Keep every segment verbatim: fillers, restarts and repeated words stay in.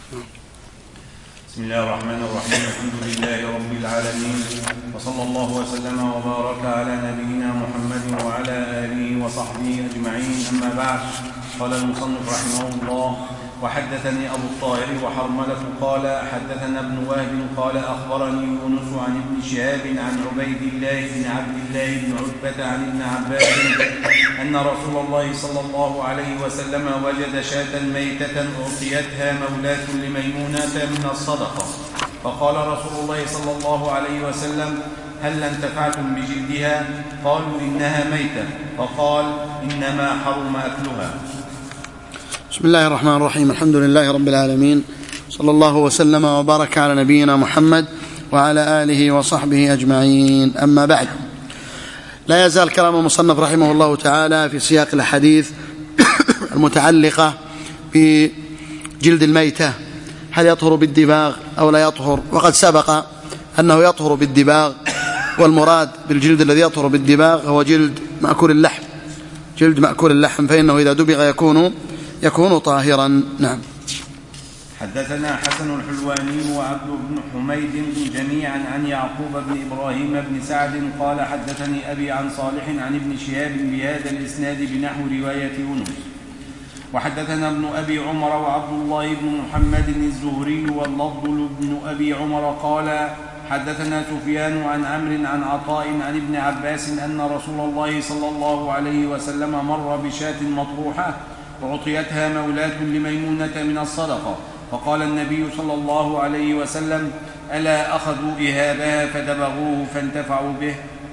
بسم الله الرحمن الرحيم. الحمد لله رب العالمين، وصلى الله وسلم وبارك على نبينا محمد وعلى آله وصحبه أجمعين. أما بعد، قال المصنف رحمه الله: وحدثني أبو الطاهر وحرملة قال حدثنا ابن وهب قال أخبرني يونس عن ابن شهاب عن عبيد الله بن عبد الله بن عتبة عن ابن عباس أن رسول الله صلى الله عليه وسلم وجد شاة ميتة أعطيتها مولاة لميمونة من الصدقة، فقال رسول الله صلى الله عليه وسلم: هل انتفعتم بجلدها؟ قالوا: إنها ميتة. فقال: إنما حرم أكلها. بسم الله الرحمن الرحيم. الحمد لله رب العالمين، صلى الله وسلم وبارك على نبينا محمد وعلى آله وصحبه أجمعين. أما بعد، لا يزال كلام المصنف رحمه الله تعالى في سياق الحديث المتعلقة بجلد الميتة، هل يطهر بالدباغ أو لا يطهر؟ وقد سبق أنه يطهر بالدباغ، والمراد بالجلد الذي يطهر بالدباغ هو جلد مأكول اللحم، جلد مأكول اللحم، فإنه إذا دبغ يكون يكون طاهرا. نعم. حدثنا حسن الحلواني وعبد بن حميد جميعا عن يعقوب بن إبراهيم بن سعد قال حدثني أبي عن صالح عن ابن شهاب بهذا الإسناد بنحو رواية يونس. وحدثنا ابن أبي عمر وعبد الله بن محمد الزهري واللفظ لابن أبي عمر قال حدثنا سفيان عن عمرو عن عطاء عن ابن عباس أن رسول الله صلى الله عليه وسلم مر بشاة مطروحة وعطيتها مولاة لميمونة من الصدقة، فقال النبي صلى الله عليه وسلم: ألا أخذوا إهابها فدبغوه فانتفعوا به؟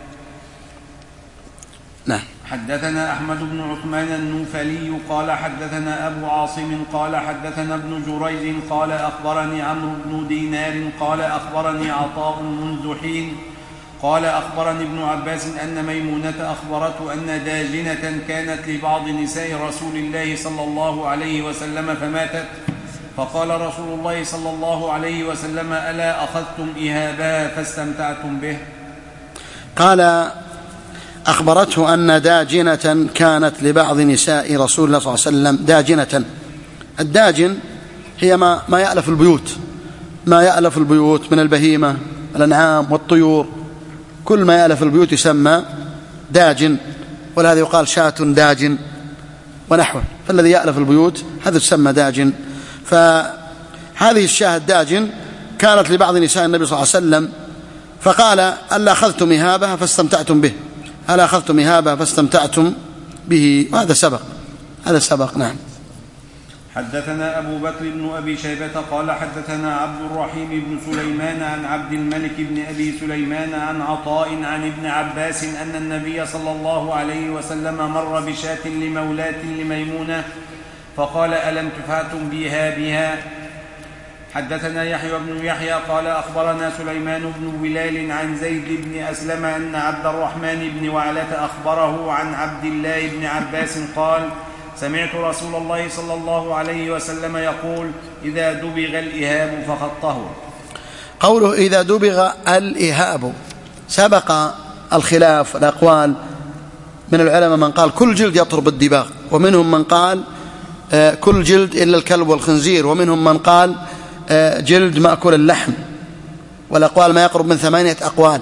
نعم. حدثنا أحمد بن عثمان النوفلي قال حدثنا أبو عاصم قال حدثنا ابن جريج قال أخبرني عمرو بن دينار قال أخبرني عطاء منذ حين قال أخبرني ابن عباس أن ميمونة أخبرته أن داجنة كانت لبعض نساء رسول الله صلى الله عليه وسلم فماتت، فقال رسول الله صلى الله عليه وسلم: ألا أخذتم إهابها فاستمتعتم به؟ قال: أخبرته أن داجنة كانت لبعض نساء رسول الله صلى الله عليه وسلم. داجنة، الداجن هي ما, ما يألف البيوت، ما يألف البيوت من البهيمة الأنعام والطيور، كل ما يألف البيوت يسمى داجن، ولهذا يقال شاة داجن ونحوه، فالذي يألف البيوت هذا يسمى داجن. فهذه الشاة الداجن كانت لبعض نساء النبي صلى الله عليه وسلم، فقال: ألا أخذتم إهابها فاستمتعتم به؟ ألا أخذتم إهابها فاستمتعتم به؟ وهذا سبق، هذا سبق. نعم. حدثنا أبو بكر بن أبي شيبة قال حدثنا عبد الرحيم بن سليمان عن عبد الملك بن أبي سليمان عن عطاء عن ابن عباس أن النبي صلى الله عليه وسلم مر بشاة لمولاة لميمونة فقال: ألا انتفعتم بإهابها؟ حدثنا يحيى بن يحيى قال أخبرنا سليمان بن بلال عن زيد بن أسلم أن عبد الرحمن بن وعلة أخبره عن عبد الله بن عباس قال: سمعت رسول الله صلى الله عليه وسلم يقول: إذا دبغ الإهاب فقد طهر. قوله إذا دبغ الإهاب، سبق الخلاف الأقوال من العلماء، من قال كل جلد يطهر بالدباغ، ومنهم من قال كل جلد إلا الكلب والخنزير، ومنهم من قال جلد مأكل اللحم، والأقوال ما يقرب من ثمانية أقوال.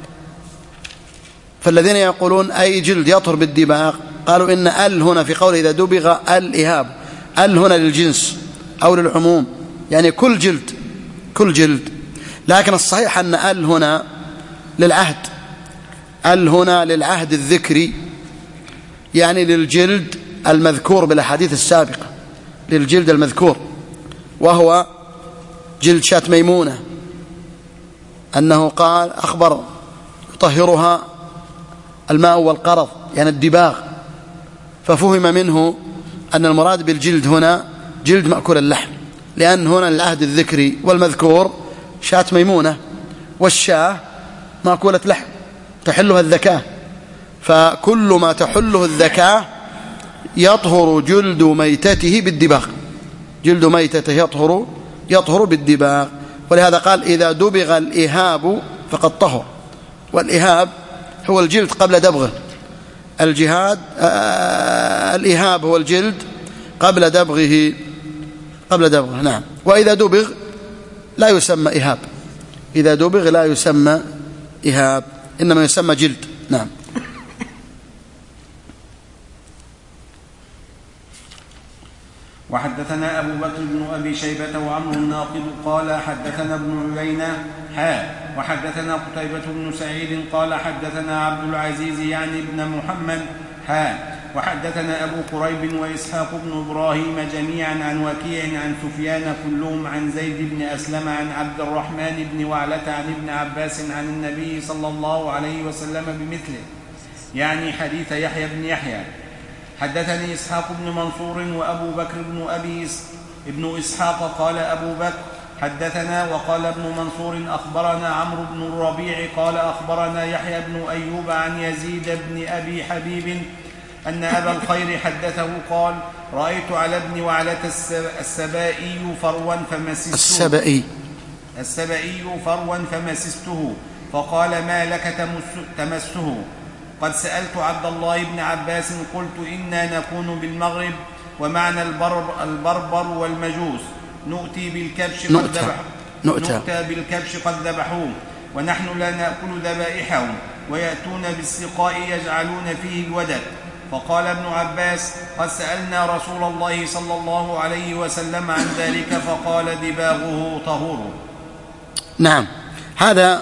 فالذين يقولون أي جلد يطهر بالدباغ قالوا إن ال هنا في قوله إذا دبغ الإهاب، ال هنا للجنس أو للعموم، يعني كل جلد، كل جلد. لكن الصحيح أن ال هنا للعهد، ال هنا للعهد الذكري، يعني للجلد المذكور بالأحاديث السابقة، للجلد المذكور، وهو جلد شاة ميمونة، أنه قال أخبر يطهرها الماء والقرض، يعني الدباغ، ففهم منه أن المراد بالجلد هنا جلد مأكول اللحم، لأن هنا العهد الذكري، والمذكور شاة ميمونة، والشاة مأكولة لحم تحلها الذكاة، فكل ما تحله الذكاة يطهر جلد ميتته بالدباغ، جلد ميتته يطهر يطهر بالدباغ. ولهذا قال: إذا دبغ الإهاب فقد طهر. والإهاب هو الجلد قبل دبغه، الجهاد آه الإهاب هو الجلد قبل دبغه، قبل دبغه. نعم. وإذا دبغ لا يسمى إهاب، إذا دبغ لا يسمى إهاب، إنما يسمى جلد. نعم. وحدثنا أبو بكر بن أبي شيبة وعمرو الناقد قال حدثنا ابن عيينة حاء وحدثنا قتيبة بن سعيد قال حدثنا عبد العزيز يعني ابن محمد حاء وحدثنا أبو قريب وإسحاق بن إبراهيم جميعا عن وكيع عن سفيان كلهم عن زيد بن أسلم عن عبد الرحمن بن وعلة عن ابن عباس عن النبي صلى الله عليه وسلم بمثله، يعني حديث يحيى بن يحيى. حدثني إسحاق بن منصور وأبو بكر بن أبي ابن إسحاق قال أبو بكر حدثنا، وقال ابن منصور أخبرنا عمرو بن الربيع قال أخبرنا يحيى بن أيوب عن يزيد بن أبي حبيب أن أبا الخير حدثه قال رأيت على ابن وعلة السبائي فروا فمسسته السبائي السبائي فروا فمسسته فقال ما لك تمسه؟ قد سألت عبد الله بن عباس قلت إنا نكون بالمغرب ومعنى البربر, البربر والمجوس نؤتي بالكبش قد ذبحوه نؤتى بالكبش قد ذبحوه ونحن لا نأكل ذبائحهم ويأتون بالسقاء يجعلون فيه الودك. فقال ابن عباس قد سألنا رسول الله صلى الله عليه وسلم عن ذلك فقال دباغه طهور. نعم. هذا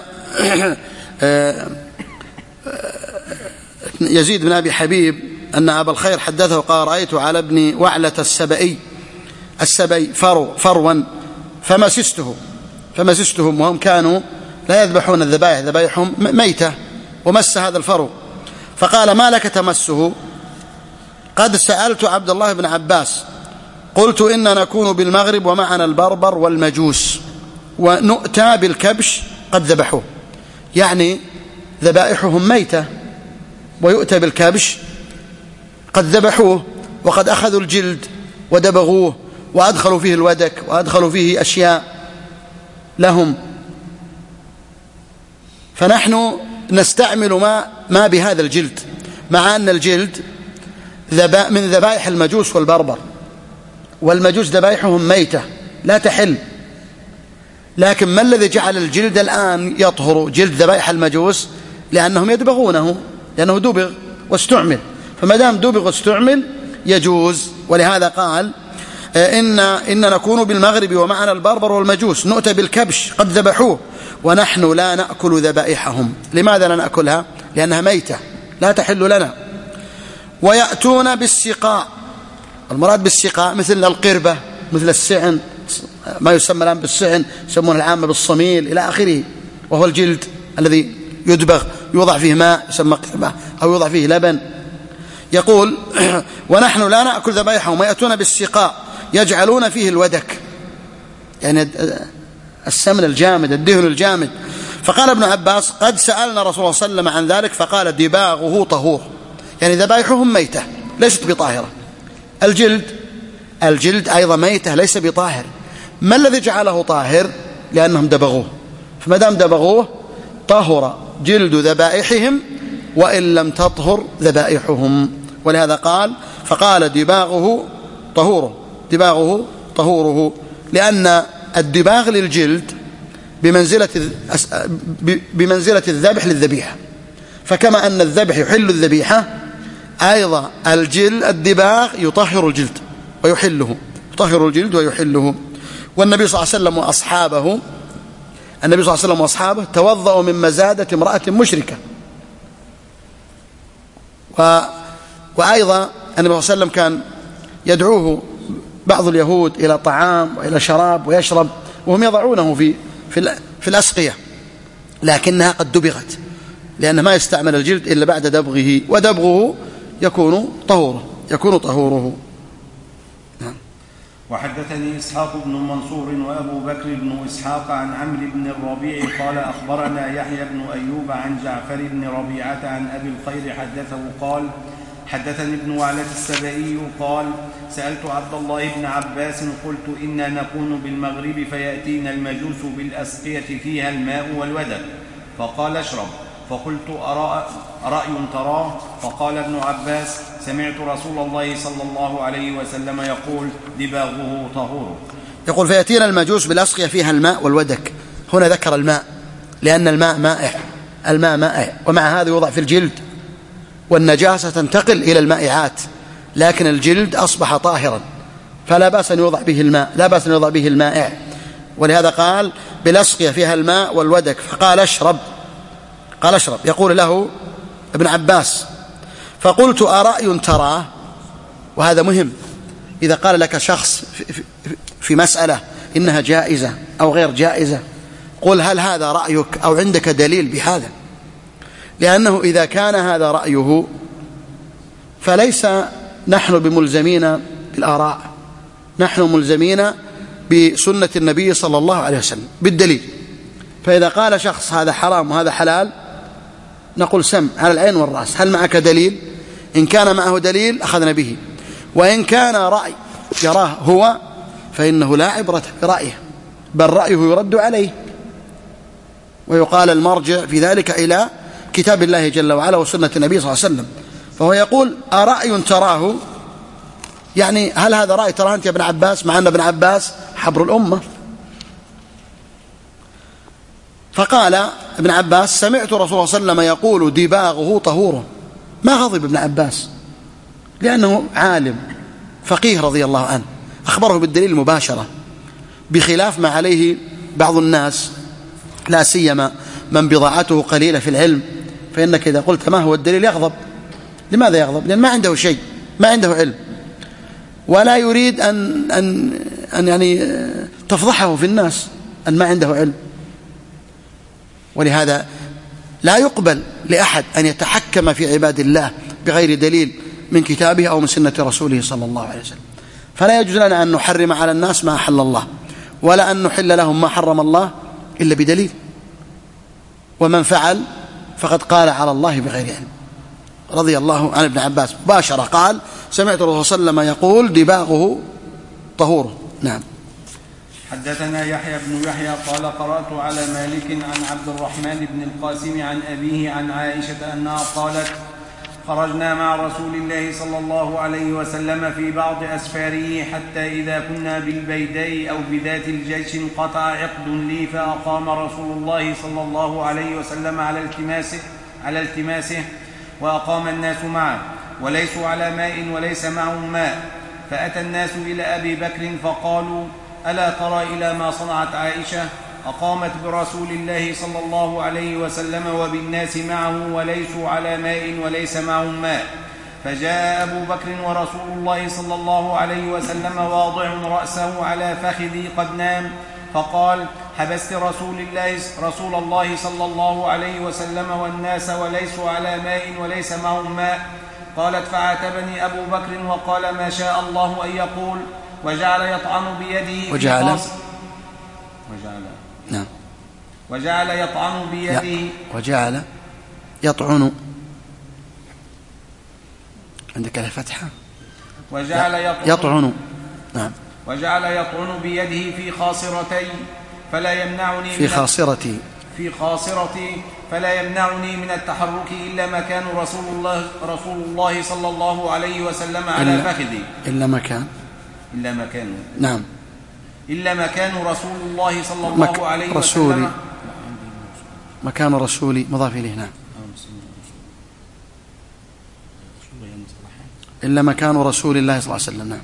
يزيد بن أبي حبيب أن أبا الخير حدثه قال رأيت على ابن وعلة السبئي السبئي فرو فروا فمسسته فمسستهم وهم كانوا لا يذبحون الذبائح، ذبائحهم ميتة، ومس هذا الفرو فقال ما لك تمسه؟ قد سألت عبد الله بن عباس قلت إنا نكون بالمغرب ومعنا البربر والمجوس ونؤتى بالكبش قد ذبحوه، يعني ذبائحهم ميتة ويؤتى بالكبش قد ذبحوه وقد أخذوا الجلد ودبغوه وأدخلوا فيه الودك وأدخلوا فيه أشياء لهم، فنحن نستعمل ما, ما بهذا الجلد، مع أن الجلد من ذبائح المجوس والبربر، والمجوس ذبائحهم ميتة لا تحل، لكن ما الذي جعل الجلد الآن يطهر جلد ذبائح المجوس؟ لأنهم يدبغونه، لأنه دبغ واستعمل، فما دام دبغ واستعمل يجوز. ولهذا قال إن, إن نكون بالمغرب ومعنا البربر والمجوس نؤتى بالكبش قد ذبحوه ونحن لا نأكل ذبائحهم. لماذا لا نأكلها؟ لأنها ميتة لا تحل لنا. ويأتون بالسقاء، المراد بالسقاء مثل القربة مثل السعن، ما يسمى الآن بالسعن يسمون العامة بالصميل إلى آخره، وهو الجلد الذي يدبغ يوضع فيه ماء يسمى قربة أو يوضع فيه لبن. يقول ونحن لا نأكل ذبائحهم ويأتون بالسقاء يجعلون فيه الودك، يعني السمن الجامد الدهن الجامد. فقال ابن عباس قد سألنا رسول الله صلى الله عليه وسلم عن ذلك فقال دباغه طهور، يعني ذبائحهم ميتة ليست بطاهرة. الجلد الجلد أيضا ميتة ليس بطاهر. ما الذي جعله طاهر؟ لأنهم دبغوه، فما دام دبغوه طهر جلد ذبائحهم وإن لم تطهر ذبائحهم. ولهذا قال فقال دباغه طهوره، دباغه طهوره، لأن الدباغ للجلد بمنزلة بمنزلة الذبح للذبيحة، فكما أن الذبح يحل الذبيحة أيضا الجلد الدباغ يطهر الجلد ويحله، يطهر الجلد ويحله. والنبي صلى الله عليه وسلم وأصحابه النبي صلى الله عليه وسلم وأصحابه توضأوا من مزادة امرأة مشركة. و... وأيضا النبي صلى الله عليه وسلم كان يدعوه بعض اليهود إلى طعام وإلى شراب ويشرب وهم يضعونه في في, في الأسقية، لكنها قد دبغت، لأنه ما يستعمل الجلد إلا بعد دبغه، ودبغه يكون طهوره يكون طهوره. وحدثني إسحاق بن منصور وأبو بكر بن إسحاق عن عمرو بن الربيع قال أخبرنا يحيى بن أيوب عن جعفر بن ربيعة عن أبي الخير حدثه قال حدثني ابن وعلة السبائي قال سألت عبد الله بن عباس قلت إنا نكون بالمغرب فيأتينا المجوس بالأسقية فيها الماء والودك، فقال اشرب. فقلت أرأي, أرأي تراه؟ فقال ابن عباس: سمعت رسول الله صلى الله عليه وسلم يقول: دباغه طهور. يقول: فيأتينا المجوس بالأسقية فيها الماء والودك. هنا ذكر الماء لأن الماء مائع، الماء مائع، ومع هذا يوضع في الجلد، والنجاسة تنتقل إلى المائعات، لكن الجلد أصبح طاهرا فلا بأس أن يوضع به الماء، لا بأس أن يوضع به المائع، ولهذا قال بالأسقية فيها الماء والودك. فقال: اشرب. قال: اشرب. يقول له ابن عباس: فقلت: أرأي تراه؟ وهذا مهم. إذا قال لك شخص في مسألة إنها جائزة أو غير جائزة، قل: هل هذا رأيك أو عندك دليل بهذا؟ لأنه إذا كان هذا رأيه فليس نحن بملزمين بالآراء، نحن ملزمين بسنة النبي صلى الله عليه وسلم بالدليل. فإذا قال شخص هذا حرام وهذا حلال، نقول: سم على العين والرأس، هل معك دليل؟ إن كان معه دليل أخذنا به، وإن كان رأي يراه هو فإنه لا عبرة برأيه، بل رأيه يرد عليه، ويقال المرجع في ذلك إلى كتاب الله جل وعلا وسنة النبي صلى الله عليه وسلم. فهو يقول: أرأي تراه؟ يعني هل هذا رأي تراه أنت يا ابن عباس؟ مع أن ابن عباس حبر الأمة. فقال ابن عباس: سمعت رسول الله صلى الله عليه وسلم يقول: دباغه طهوره. ما غضب ابن عباس لأنه عالم فقيه رضي الله عنه، أخبره بالدليل مباشرة، بخلاف ما عليه بعض الناس، لا سيما من بضاعته قليلة في العلم، فإنك إذا قلت ما هو الدليل يغضب. لماذا يغضب؟ لأن ما عنده شيء، ما عنده علم، ولا يريد أن, أن, أن يعني تفضحه في الناس أن ما عنده علم. ولهذا لا يقبل لأحد أن يتحكم في عباد الله بغير دليل من كتابه أو من سنة رسوله صلى الله عليه وسلم. فلا يجوز لنا أن نحرم على الناس ما أحل الله، ولا أن نحل لهم ما حرم الله إلا بدليل. ومن فعل فقد قال على الله بغير علم. رضي الله عن ابن عباس مباشرة قال: سمعت الرسول صلى الله عليه وسلم يقول: دباغه طهوره. نعم. حدثنا يحيى بن يحيى قال: قرأت على مالك عن عبد الرحمن بن القاسم عن أبيه عن عائشة أنها قالت: خرجنا مع رسول الله صلى الله عليه وسلم في بعض أسفاره، حتى إذا كنا بالبيداء أو بذات الجيش انقطع عقد لي، فأقام رسول الله صلى الله عليه وسلم على التماسه, على التماسه وأقام الناس معه، وليسوا على ماء وليس معهم ماء. فأتى الناس إلى أبي بكر فقالوا: ألا ترى إلى ما صنعت عائشة؟ أقامت برسول الله صلى الله عليه وسلم وبالناس معه وليسوا على ماء وليس معهم ماء. فجاء أبو بكر ورسول الله صلى الله عليه وسلم واضع رأسه على فخذي قد نام، فقال: حبست رسول الله, رسول الله صلى الله عليه وسلم والناس وليسوا على ماء وليس معهم ماء. قالت: فعاتبني أبو بكر وقال: ما شاء الله أن يقول، وجعل يطعن بيده وجعل وجعل نعم وجعل يطعن بيده وجعل يطعن عندك الفتحة وجعل يطعن, يطعن نعم وجعل يطعن بيده في خاصرتي فلا يمنعني في خاصرتي في خاصرتي فلا يمنعني من التحرك إلا مكان رسول الله رسول الله صلى الله عليه وسلم على فخذي إلا مكان إلا مكان نعم إلا مكان رسول الله صلى الله مك... عليه رسولي. وسلم مكان رسولي مضاف إليه. نعم. إلا مكان رسول الله صلى الله عليه وسلم. نعم.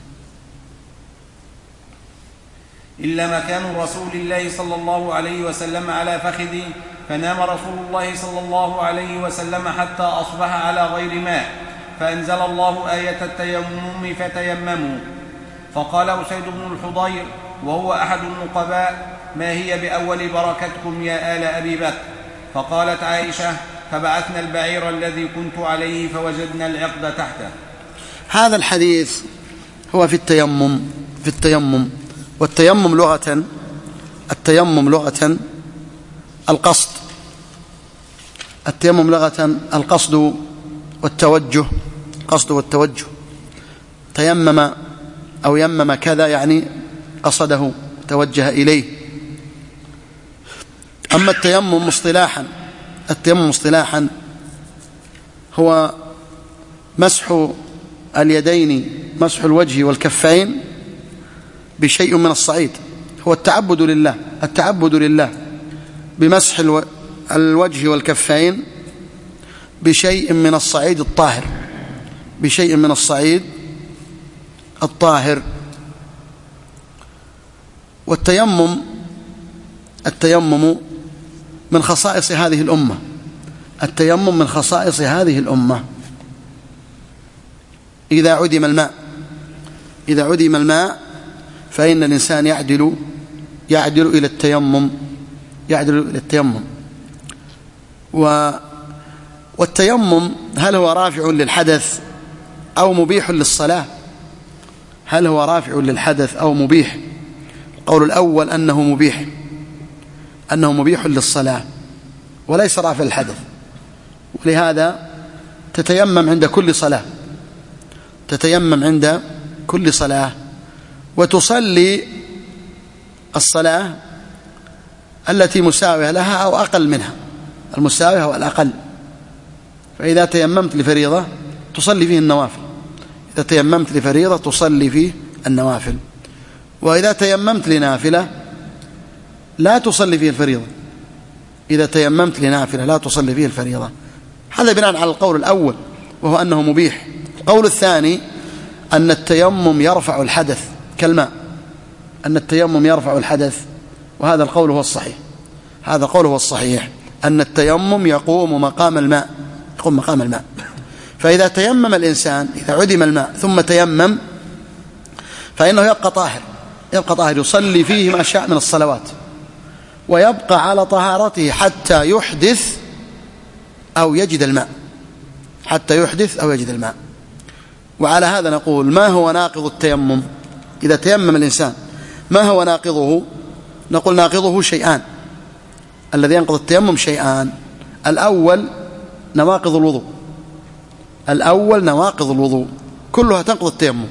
إلا مكان رسول الله صلى الله عليه وسلم على فخذي، فنام رسول الله صلى الله عليه وسلم حتى أصبح على غير ماء، فأنزل الله آية التيمم فتيمموا. فقال أسيد بن الحضير وهو أحد النقباء: ما هي بأول بركتكم يا آل أبي بكر؟ فقالت عائشة: فبعثنا البعير الذي كنت عليه فوجدنا العقد تحته. هذا الحديث هو في التيمم في التيمم والتيمم لغة التيمم لغة القصد التيمم لغة القصد والتوجه قصد والتوجه. تيمم أو يمم كذا يعني قصده توجه إليه. أما التيمم مصطلاحا التيمم اصطلاحا هو مسح اليدين، مسح الوجه والكفين بشيء من الصعيد، هو التعبد لله، التعبد لله بمسح الوجه والكفين بشيء من الصعيد الطاهر، بشيء من الصعيد الطاهر. والتيمم التيمم من خصائص هذه الأمة، التيمم من خصائص هذه الأمة. إذا عدم الماء إذا عدم الماء فإن الإنسان يعدل يعدل إلى التيمم يعدل إلى التيمم و والتيمم هل هو رافع للحدث أو مبيح للصلاة؟ هل هو رافع للحدث أو مبيح؟ القول الأول أنه مبيح أنه مبيح للصلاة وليس رافع للحدث، ولهذا تتيمم عند كل صلاة تتيمم عند كل صلاة وتصلي الصلاة التي مساوية لها أو أقل منها، المساوية والأقل. فإذا تيممت لفريضة تصلي فيه النوافل، إذا تيممت لفريضة تصلي فيه النوافل، وإذا تيممت لنافلة لا تصلي فيه الفريضة، إذا تيممت لنافلة لا تصلي فيه الفريضة. هذا بناء على القول الأول وهو أنه مبيح. القول الثاني أن التيمم يرفع الحدث كالماء، أن التيمم يرفع الحدث، وهذا القول هو الصحيح، هذا القول هو الصحيح أن التيمم يقوم مقام الماء، يقوم مقام الماء. فإذا تيمم الإنسان، إذا عدم الماء ثم تيمم فإنه يبقى طاهر، يبقى طاهر يصلي فيه ما شاء من الصلوات، ويبقى على طهارته حتى يحدث أو يجد الماء، حتى يحدث أو يجد الماء. وعلى هذا نقول ما هو ناقض التيمم؟ إذا تيمم الإنسان ما هو ناقضه؟ نقول ناقضه شيئان، الذي ينقض التيمم شيئان. الأول نواقض الوضوء، الأول نواقض الوضوء كلها تنقض التيمم.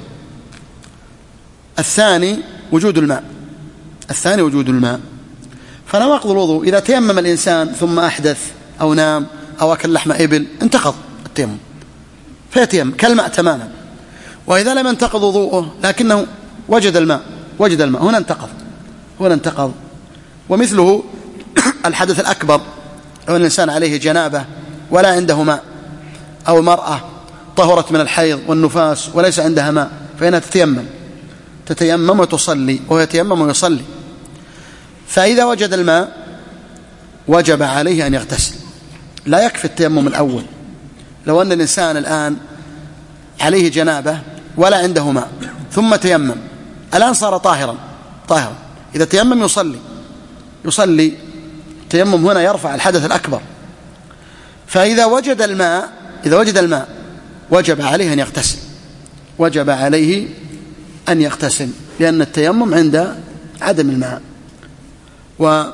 الثاني وجود الماء، الثاني وجود الماء. فنواقض الوضوء إذا تيمم الإنسان ثم أحدث أو نام أو أكل لحم إبل انتقض التيمم فيتيمم كالماء تماما. وإذا لم ينتقض وضوءه لكنه وجد الماء وجد الماء هنا انتقض هنا انتقض. ومثله الحدث الأكبر، أو الإنسان عليه جنابة ولا عنده ماء، أو المرأة طهرت من الحيض والنفاس وليس عندها ماء، فإنها تتيمم تتيمم وتصلي، ويتيمم ويصلي. فإذا وجد الماء وجب عليه أن يغتسل، لا يكفي التيمم الأول. لو أن الإنسان الآن عليه جنابة ولا عنده ماء ثم تيمم، الآن صار طاهرا طاهرا إذا تيمم يصلي يصلي التيمم هنا يرفع الحدث الأكبر. فإذا وجد الماء إذا وجد الماء وجب عليه أن يغتسل، وجب عليه أن يغتسل، لأن التيمم عند عدم الماء. و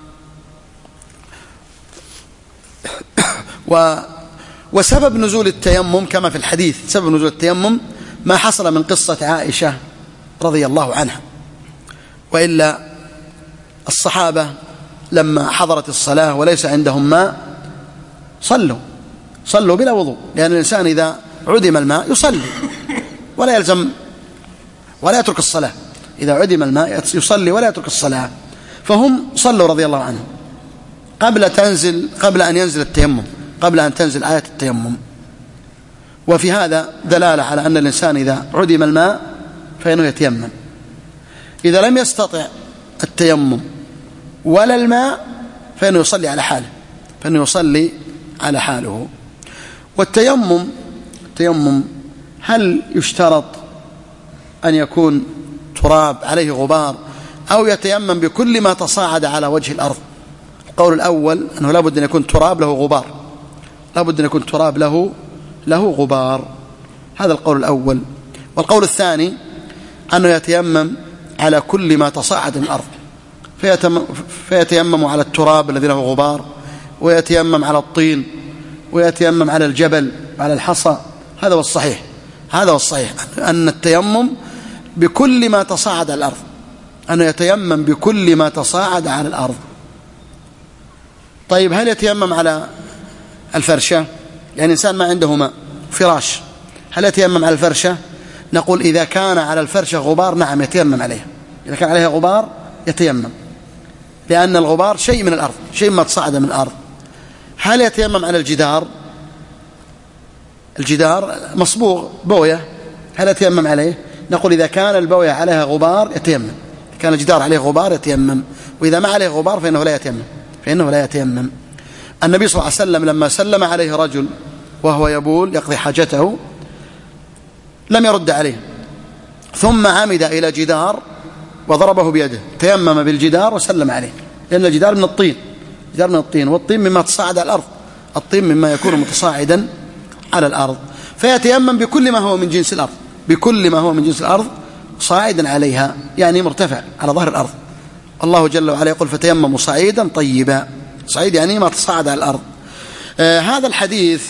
و وسبب نزول التيمم كما في الحديث، سبب نزول التيمم ما حصل من قصة عائشة رضي الله عنها. وإلا الصحابة لما حضرت الصلاة وليس عندهم ماء صلوا صلوا بلا وضوء، لأن الإنسان إذا عدم الماء يصلي ولا يلزم ولا يترك الصلاة، إذا عدم الماء يصلي ولا يترك الصلاة. فهم صلوا رضي الله عنهم قبل تنزل قبل أن ينزل التيمم، قبل أن تنزل آية التيمم. وفي هذا دلالة على أن الإنسان إذا عدم الماء فإنه يتيمم. إذا لم يستطع التيمم ولا الماء فإنه يصلي على حاله فإنه يصلي على حاله. والتيمم التيمم هل يشترط أن يكون تراب عليه غبار، أو يتيمم بكل ما تصاعد على وجه الأرض؟ القول الأول أنه لا بد أن يكون تراب له غبار، لا بد أن يكون تراب له له غبار، هذا القول الأول. والقول الثاني أنه يتيمم على كل ما تصاعد من الأرض، فيتيمم على التراب الذي له غبار، ويتيمم على الطين، ويتيمم على الجبل وعلى الحصى. هذا هو الصحيح هذا هو الصحيح أن التيمم بكل ما تصاعد على الأرض، أنه يتيمم بكل ما تصاعد على الأرض. طيب هل يتيمم على الفرشة؟ يعني إنسان ما عنده ماء فراش، هل يتيمم على الفرشة؟ نقول إذا كان على الفرشة غبار نعم يتيمم عليها، إذا كان عليها غبار يتيمم، لأن الغبار شيء من الأرض، شيء ما تصعد من الأرض. هل يتيمم على الجدار؟ الجدار مصبوغ بوية، هل يتيمم عليه؟ نقول إذا كان البوية عليها غبار يتيمم، إذا كان الجدار عليه غبار يتيمم، وإذا ما عليه غبار فإنه لا يتيمم، فإنه لا يتيمم. النبي صلى الله عليه وسلم لما سلم عليه رجل وهو يبول يقضي حاجته لم يرد عليه، ثم عمد إلى جدار وضربه بيده، تيمم بالجدار وسلم عليه، لأن الجدار من الطين، جدار من الطين، والطين مما تصاعد على الأرض، الطين مما يكون متصاعدا على الأرض، فيتيمم بكل ما هو من جنس الأرض، بكل ما هو من جنس الأرض صاعدا عليها، يعني مرتفع على ظهر الأرض. الله جل وعلا يقول فتيمموا صعيدا طيبا، صعيد يعني ما تصاعد على الأرض. آه هذا الحديث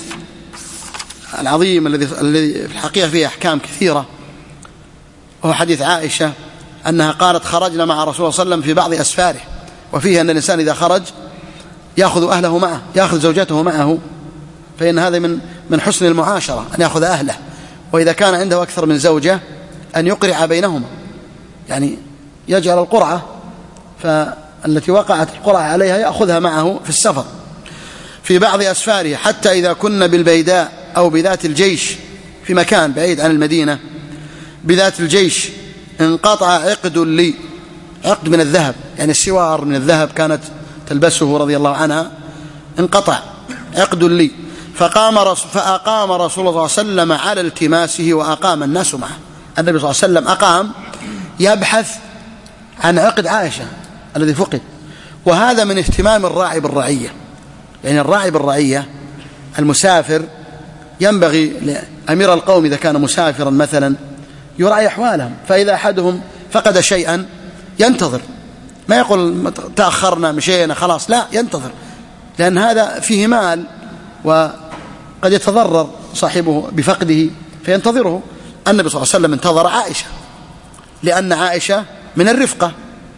العظيم الذي الذي في الحقيقة فيه أحكام كثيرة، وهو حديث عائشة أنها قالت خرجنا مع رسول الله صلى الله عليه وسلم في بعض أسفاره، وفيه أن الإنسان إذا خرج يأخذ أهله معه، يأخذ زوجته معه، فإن هذا من من حسن المعاشرة أن يأخذ أهله، وإذا كان عنده أكثر من زوجة أن يقرع بينهما، يعني يجعل القرعة فالتي وقعت القرعة عليها يأخذها معه في السفر في بعض أسفاره، حتى إذا كنا بالبيداء أو بذات الجيش في مكان بعيد عن المدينة، بذات الجيش انقطع عقد لي، عقد من الذهب، يعني السوار من الذهب كانت تلبسه رضي الله عنها، انقطع عقد لي، فقام رسول فأقام رسول الله صلى الله عليه وسلم على التماسه وأقام الناس معه. النبي صلى الله عليه وسلم أقام يبحث عن عقد عائشة الذي فقد، وهذا من اهتمام الراعي بالرعية، يعني الراعي بالرعية المسافر ينبغي لأمير القوم إذا كان مسافرا مثلا يراعي أحوالهم، فإذا أحدهم فقد شيئا ينتظر، ما يقول تأخرنا مشينا خلاص، لا، ينتظر، لأن هذا فيه مال وقد يتضرر صاحبه بفقده فينتظره. النبي صلى الله عليه وسلم انتظر عائشة، لأن عائشة من الرفقة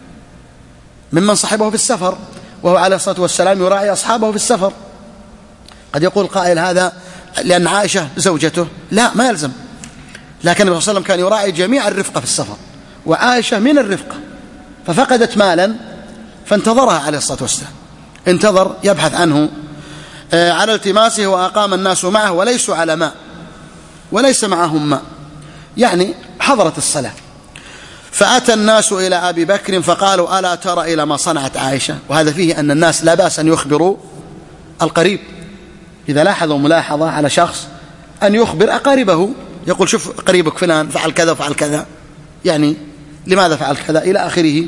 ممن صاحبه في السفر، وهو عليه الصلاة والسلام يراعي أصحابه في السفر. قد يقول قائل هذا لأن عائشة زوجته، لا، ما يلزم، لكن النبي صلى الله عليه وسلم كان يراعي جميع الرفقة في السفر، وعائشة من الرفقة، ففقدت مالا فانتظرها عليه الصلاة والسلام، انتظر يبحث عنه على التماسه وأقام الناس معه وليسوا على ماء، وليس معهم ماء، يعني حضرت الصلاة. فأتى الناس إلى أبي بكر فقالوا ألا ترى إلى ما صنعت عائشة؟ وهذا فيه أن الناس لا بأس أن يخبروا القريب، إذا لاحظوا ملاحظة على شخص أن يخبر أقاربه، يقول شوف قريبك فلان فعل كذا وفعل كذا، يعني لماذا فعل كذا إلى آخره.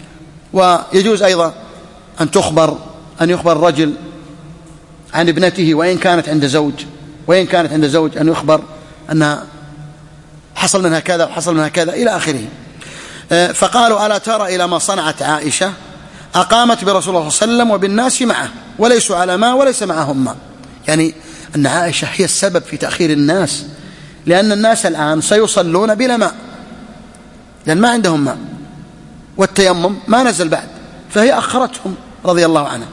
ويجوز أيضا أن تخبر أن يخبر الرجل عن ابنته وإن كانت عند زوج، وإن كانت عند زوج أن يخبر أنها حصل منها كذا وحصل منها كذا إلى آخره. فقالوا ألا ترى إلى ما صنعت عائشة؟ أقامت برسول الله صلى الله عليه وسلم وبالناس معه وليسوا على ماء وليس معهم ماء، يعني أن عائشة هي السبب في تأخير الناس، لأن الناس الآن سيصلون بلا ماء لأن ما عندهم ماء، والتيمم ما نزل بعد، فهي أخرتهم رضي الله عنها.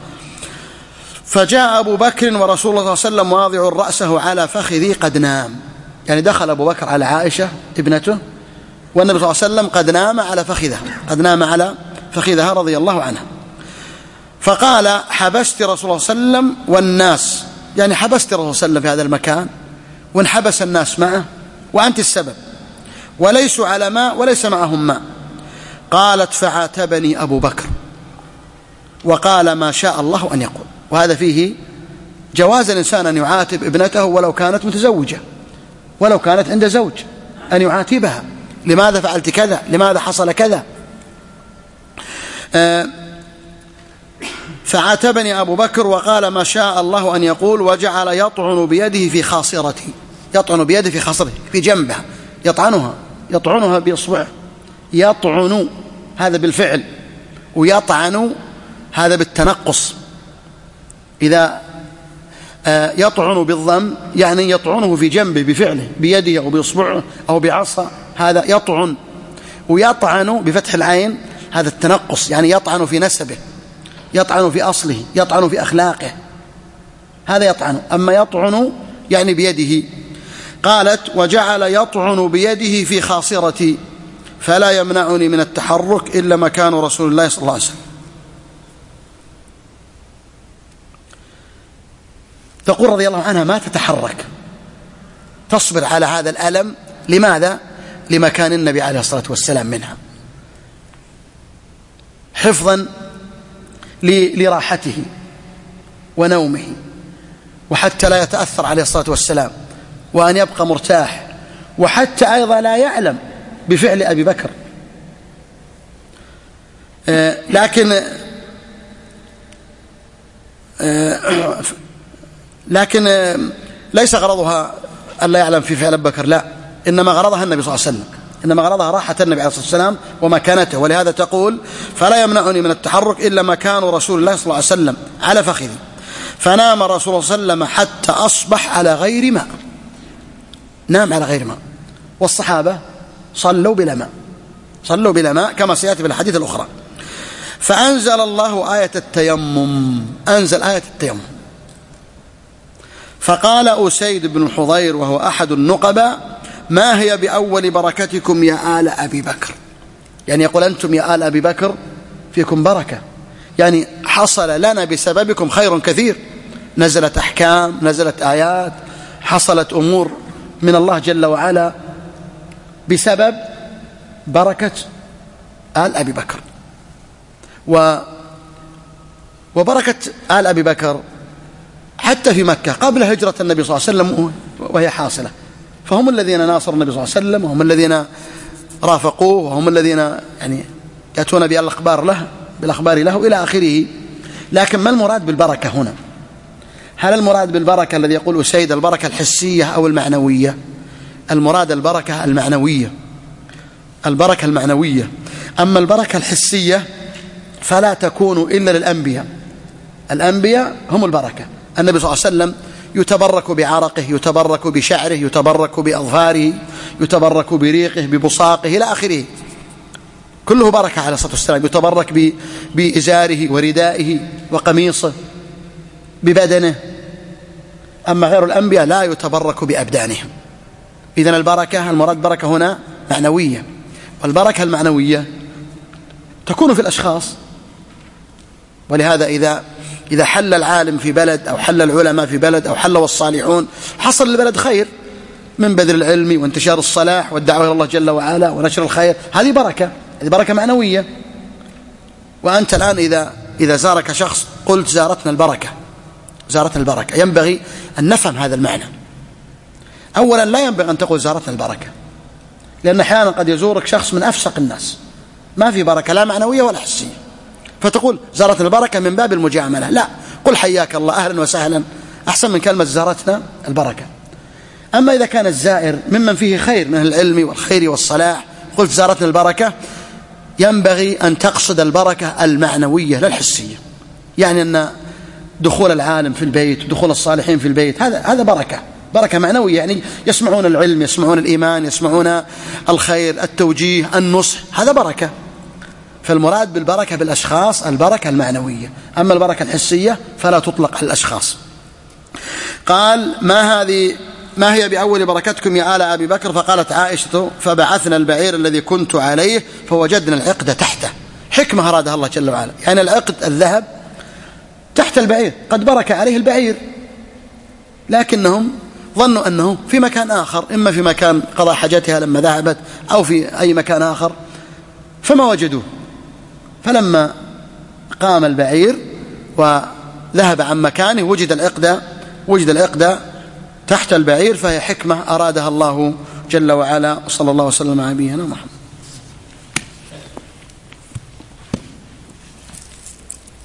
فجاء أبو بكر ورسول الله صلى الله عليه وسلم واضع رأسه على فخذه قد نام، يعني دخل أبو بكر على عائشة ابنته والنبي صلى الله عليه وسلم قد نام على فخذها، قد نام على فخذها رضي الله عنها. فقال حبست رسول الله صلى الله عليه وسلم والناس، يعني حبست رسول الله صلى الله عليه وسلم في هذا المكان وانحبس الناس معه وأنت السبب، وليسوا على ماء وليس معهم ماء. قالت فعاتبني أبو بكر وقال ما شاء الله أن يقول. وهذا فيه جواز الإنسان أن يعاتب ابنته ولو كانت متزوجة، ولو كانت عند زوج، أن يعاتبها لماذا فعلت كذا، لماذا حصل كذا. آه فعاتبني أبو بكر وقال ما شاء الله أن يقول، وجعل يطعن بيده في خاصرتي، يطعن بيده في خاصرته في جنبها، يطعنها يطعنها بإصبعه، يطعن هذا بالفعل ويطعن هذا بالتنقص. إذا يطعن بالضم يعني يطعنه في جنبه بفعله بيده أو بإصبعه أو بعصا، هذا يطعن. ويطعن بفتح العين هذا التنقص، يعني يطعن في نسبه يطعن في أصله، يطعن في أخلاقه، هذا يطعن. أما يطعن يعني بيده. قالت: وجعل يطعن بيده في خاصرتي فلا يمنعني من التحرك إلا مكان رسول الله صلى الله عليه وسلم. تقول رضي الله عنها: ما تتحرك، تصبر على هذا الألم. لماذا؟ لمكان النبي عليه الصلاة والسلام منها، حفظا لراحته ونومه، وحتى لا يتأثر عليه الصلاة والسلام، وأن يبقى مرتاح، وحتى أيضا لا يعلم بفعل أبي بكر. آه لكن آه لكن آه ليس غرضها أن لا يعلم في فعل أبي بكر، لا، إنما غرضها النبي صلى الله عليه وسلم، إنما غرضها راحة النبي عليه الصلاة والسلام ومكانته. ولهذا تقول: فلا يمنعني من التحرك إلا مكان رسول الله صلى الله عليه وسلم على فخذي. فنام رسول الله صلى الله عليه وسلم حتى أصبح على غير ماء، نام على غير ماء، والصحابة صلوا بلا ماء، صلوا بلا ماء كما سيأتي في الحديث الأخرى. فأنزل الله آية التيمم، أنزل آية التيمم. فقال أسيد بن الحضير وهو أحد النقباء: ما هي بأول بركتكم يا آل أبي بكر؟ يعني يقول: أنتم يا آل أبي بكر فيكم بركة، يعني حصل لنا بسببكم خير كثير، نزلت أحكام، نزلت آيات، حصلت أمور من الله جل وعلا بسبب بركة آل أبي بكر. و وبركة آل أبي بكر حتى في مكة قبل هجرة النبي صلى الله عليه وسلم وهي حاصلة، فهم الذين ناصروا النبي صلى الله عليه وسلم، وهم الذين رافقوه، وهم الذين يعني يأتون بالأخبار له بالأخبار له إلى آخره. لكن ما المراد بالبركة هنا؟ هل المراد بالبركة الذي يقول أسيد البركة الحسية أو المعنوية؟ المراد البركة المعنوية، البركة المعنوية. أما البركة الحسية فلا تكون إلا للأنبياء، الأنبياء هم البركة. النبي صلى الله عليه وسلم يتبرك بعرقه، يتبرك بشعره، يتبرك بأظفاره، يتبرك بريقه، ببصاقه إلى آخره، كله بركة عليه الصلاة والسلام. يتبرك بإزاره وردائه وقميصه، ببدنه. أما غير الأنبياء لا يتبرك بأبدانهم. إذن البركة المراد بركة هنا معنوية، والبركة المعنوية تكون في الأشخاص. ولهذا إذا إذا حل العالم في بلد، أو حل العلماء في بلد، أو حل والصالحون، حصل للبلد خير من بذل العلم وانتشار الصلاح والدعوة إلى الله جل وعلا ونشر الخير، هذه بركة، هذه بركة معنوية. وأنت الآن إذا إذا زارك شخص قلت: زارتنا البركة، زارتنا البركة، ينبغي أن نفهم هذا المعنى. أولا لا ينبغي أن تقول زارتنا البركة، لأن أحيانا قد يزورك شخص من أفسق الناس، ما في بركة لا معنوية ولا حسية، فتقول زارتنا البركة من باب المجاملة. لا، قل حياك الله، أهلا وسهلا، أحسن من كلمة زارتنا البركة. أما إذا كان الزائر ممن فيه خير من العلم والخير والصلاح، قلت زارتنا البركة، ينبغي أن تقصد البركة المعنوية لا الحسية. يعني أن دخول العالم في البيت، دخول الصالحين في البيت، هذا هذا بركة، بركة معنوية، يعني يسمعون العلم، يسمعون الإيمان، يسمعون الخير، التوجيه، النصح، هذا بركة. فالمراد بالبركة بالأشخاص البركة المعنوية. أما البركة الحسية فلا تطلق على الأشخاص. قال: ما هذه ما هي بأول بركتكم يا آل أبي بكر؟ فقالت عائشة: فبعثنا البعير الذي كنت عليه فوجدنا العقد تحته. حكمة أرادها الله جل وعلا، يعني العقد الذهب تحت البعير، قد برك عليه البعير، لكنهم ظنوا أنه في مكان آخر، إما في مكان قضى حاجتها لما ذهبت، أو في أي مكان آخر، فما وجدوه. فلما قام البعير وذهب عن مكانه وجد العقد وجد العقد تحت البعير، فهي حكمة أرادها الله جل وعلا. وصلى الله وسلم على نبينا محمد.